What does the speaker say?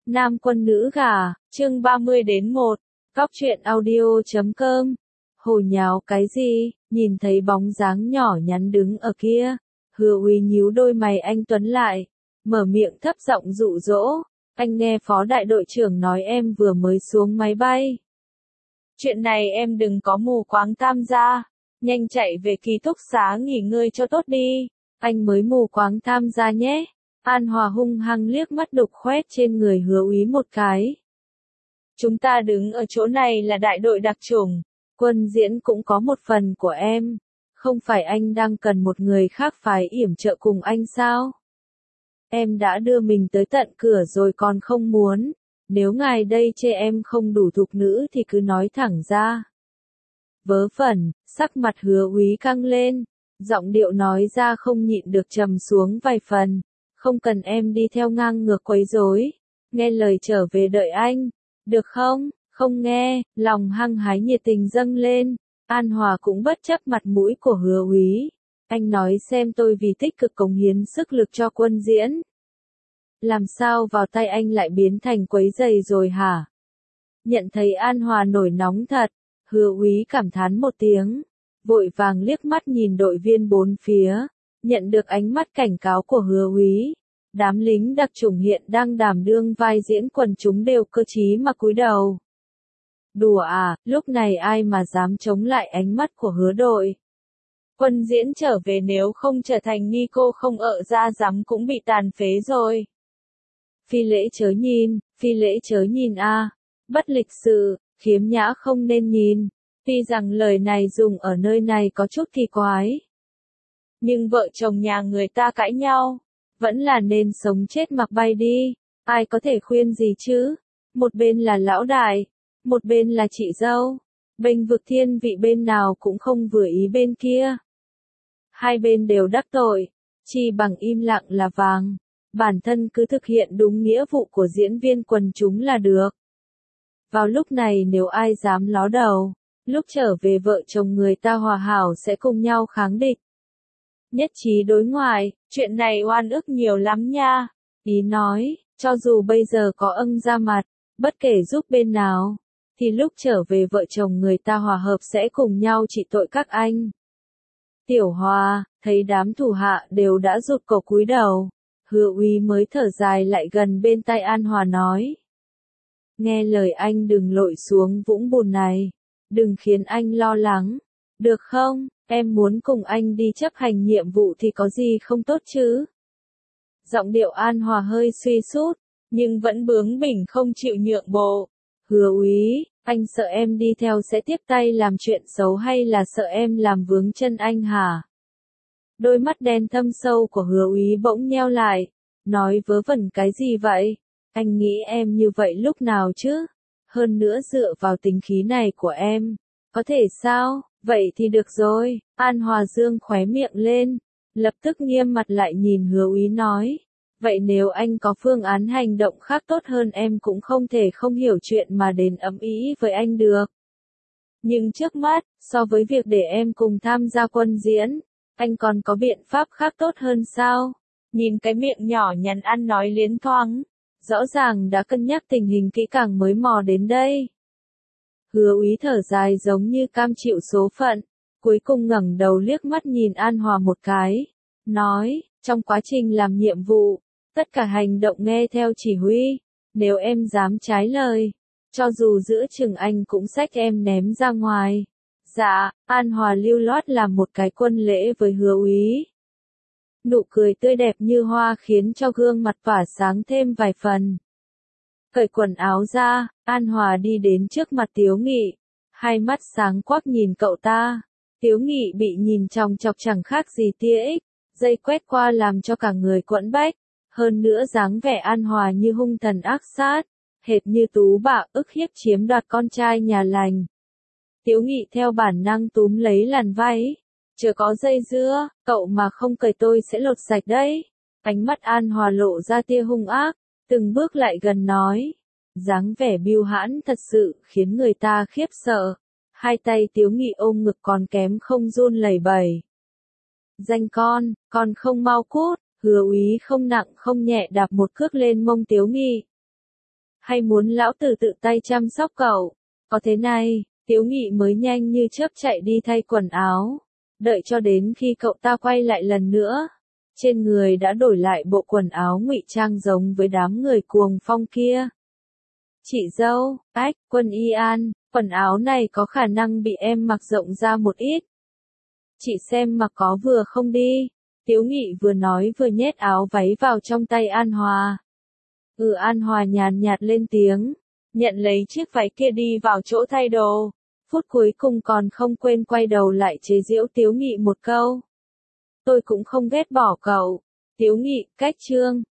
Nam quân nữ gả, chương 30-1, Góc truyện audio.com. Hồ nháo cái gì, nhìn thấy bóng dáng nhỏ nhắn đứng ở kia, Hứa Úy nhíu đôi mày anh tuấn lại, mở miệng thấp giọng dụ dỗ, anh nghe phó đại đội trưởng nói em vừa mới xuống máy bay. Chuyện này em đừng có mù quáng tham gia, nhanh chạy về ký túc xá nghỉ ngơi cho tốt đi, anh mới mù quáng tham gia nhé. An Hòa hung hăng liếc mắt đục khoét trên người Hứa Úy một cái. Chúng ta đứng ở chỗ này là đại đội đặc chủng, quân diễn cũng có một phần của em, không phải anh đang cần một người khác phải yểm trợ cùng anh sao? Em đã đưa mình tới tận cửa rồi còn không muốn, nếu ngài đây chê em không đủ thục nữ thì cứ nói thẳng ra. Vớ vẩn, sắc mặt Hứa Úy căng lên, giọng điệu nói ra không nhịn được trầm xuống vài phần. Không cần em đi theo ngang ngược quấy rối, nghe lời trở về đợi anh, được không? Không nghe, lòng hăng hái nhiệt tình dâng lên, An Hòa cũng bất chấp mặt mũi của Hứa Úy. Anh nói xem tôi vì tích cực cống hiến sức lực cho quân diễn. Làm sao vào tay anh lại biến thành quấy rầy rồi hả? Nhận thấy An Hòa nổi nóng thật, Hứa Úy cảm thán một tiếng, vội vàng liếc mắt nhìn đội viên bốn phía. Nhận được ánh mắt cảnh cáo của Hứa Úy, đám lính đặc chủng hiện đang đảm đương vai diễn quần chúng đều cơ trí mà cúi đầu. Đùa à, lúc này ai mà dám chống lại ánh mắt của Hứa đội. Quân diễn trở về nếu không trở thành nghi cô không ợ ra dám cũng bị tàn phế rồi. Phi lễ chớ nhìn a, bất lịch sự, khiếm nhã không nên nhìn, tuy rằng lời này dùng ở nơi này có chút kỳ quái. Nhưng vợ chồng nhà người ta cãi nhau, vẫn là nên sống chết mặc bay đi, ai có thể khuyên gì chứ? Một bên là lão đại, một bên là chị dâu, bênh vực thiên vị bên nào cũng không vừa ý bên kia. Hai bên đều đắc tội, chi bằng im lặng là vàng, bản thân cứ thực hiện đúng nghĩa vụ của diễn viên quần chúng là được. Vào lúc này nếu ai dám ló đầu, lúc trở về vợ chồng người ta hòa hảo sẽ cùng nhau kháng địch. Nhất trí đối ngoại, chuyện này oan ức nhiều lắm nha. Ý nói, cho dù bây giờ có ân ra mặt, bất kể giúp bên nào, thì lúc trở về vợ chồng người ta hòa hợp sẽ cùng nhau trị tội các anh. Tiểu Hòa, thấy đám thủ hạ đều đã rụt cổ cúi đầu, Hứa Úy mới thở dài lại gần bên tai An Hòa nói. Nghe lời anh đừng lội xuống vũng bùn này, đừng khiến anh lo lắng, được không? Em muốn cùng anh đi chấp hành nhiệm vụ thì có gì không tốt chứ? Giọng điệu An Hòa hơi suy sút, nhưng vẫn bướng bỉnh không chịu nhượng bộ. Hứa Úy, anh sợ em đi theo sẽ tiếp tay làm chuyện xấu hay là sợ em làm vướng chân anh hả? Đôi mắt đen thâm sâu của Hứa Úy bỗng nheo lại, nói vớ vẩn cái gì vậy? Anh nghĩ em như vậy lúc nào chứ? Hơn nữa dựa vào tính khí này của em, có thể sao? Vậy thì được rồi, An Hòa dương khóe miệng lên, lập tức nghiêm mặt lại nhìn Hứa Úy nói, vậy nếu anh có phương án hành động khác tốt hơn em cũng không thể không hiểu chuyện mà đến ầm ĩ với anh được. Nhưng trước mắt, so với việc để em cùng tham gia quân diễn, anh còn có biện pháp khác tốt hơn sao? Nhìn cái miệng nhỏ nhắn ăn nói liến thoáng, rõ ràng đã cân nhắc tình hình kỹ càng mới mò đến đây. Hứa Úy thở dài giống như cam chịu số phận, cuối cùng ngẩng đầu liếc mắt nhìn An Hòa một cái, nói, trong quá trình làm nhiệm vụ, tất cả hành động nghe theo chỉ huy, nếu em dám trái lời, cho dù giữa chừng anh cũng xách em ném ra ngoài. Dạ, An Hòa lưu loát làm một cái quân lễ với Hứa Úy. Nụ cười tươi đẹp như hoa khiến cho gương mặt tỏa sáng thêm vài phần. Cởi quần áo ra, An Hòa đi đến trước mặt Tiếu Nghị, hai mắt sáng quắc nhìn cậu ta. Tiếu Nghị bị nhìn chòng chọc chẳng khác gì tia ích, dây quét qua làm cho cả người quẫn bách, hơn nữa dáng vẻ An Hòa như hung thần ác sát, hệt như tú bạ ức hiếp chiếm đoạt con trai nhà lành. Tiếu Nghị theo bản năng túm lấy làn váy, chờ có dây dưa, cậu mà không cởi tôi sẽ lột sạch đấy. Ánh mắt An Hòa lộ ra tia hung ác. Từng bước lại gần nói, dáng vẻ bưu hãn thật sự khiến người ta khiếp sợ, hai tay Tiếu Nghị ôm ngực còn kém không run lẩy bẩy. Danh con không mau cút, Hứa Úy không nặng không nhẹ đạp một cước lên mông Tiếu Nghị. Hay muốn lão tử tự tay chăm sóc cậu? Có thế này, Tiếu Nghị mới nhanh như chớp chạy đi thay quần áo. Đợi cho đến khi cậu ta quay lại lần nữa, trên người đã đổi lại bộ quần áo ngụy trang giống với đám người cuồng phong kia. Chị dâu, ách, Quân Y An, quần áo này có khả năng bị em mặc rộng ra một ít. Chị xem mặc có vừa không đi. Tiếu Nghị vừa nói vừa nhét áo váy vào trong tay An Hòa. An Hòa nhàn nhạt lên tiếng, nhận lấy chiếc váy kia đi vào chỗ thay đồ. Phút cuối cùng còn không quên quay đầu lại chế giễu Tiếu Nghị một câu. Tôi cũng không ghét bỏ cậu. Tiếu Nghị, cách chương.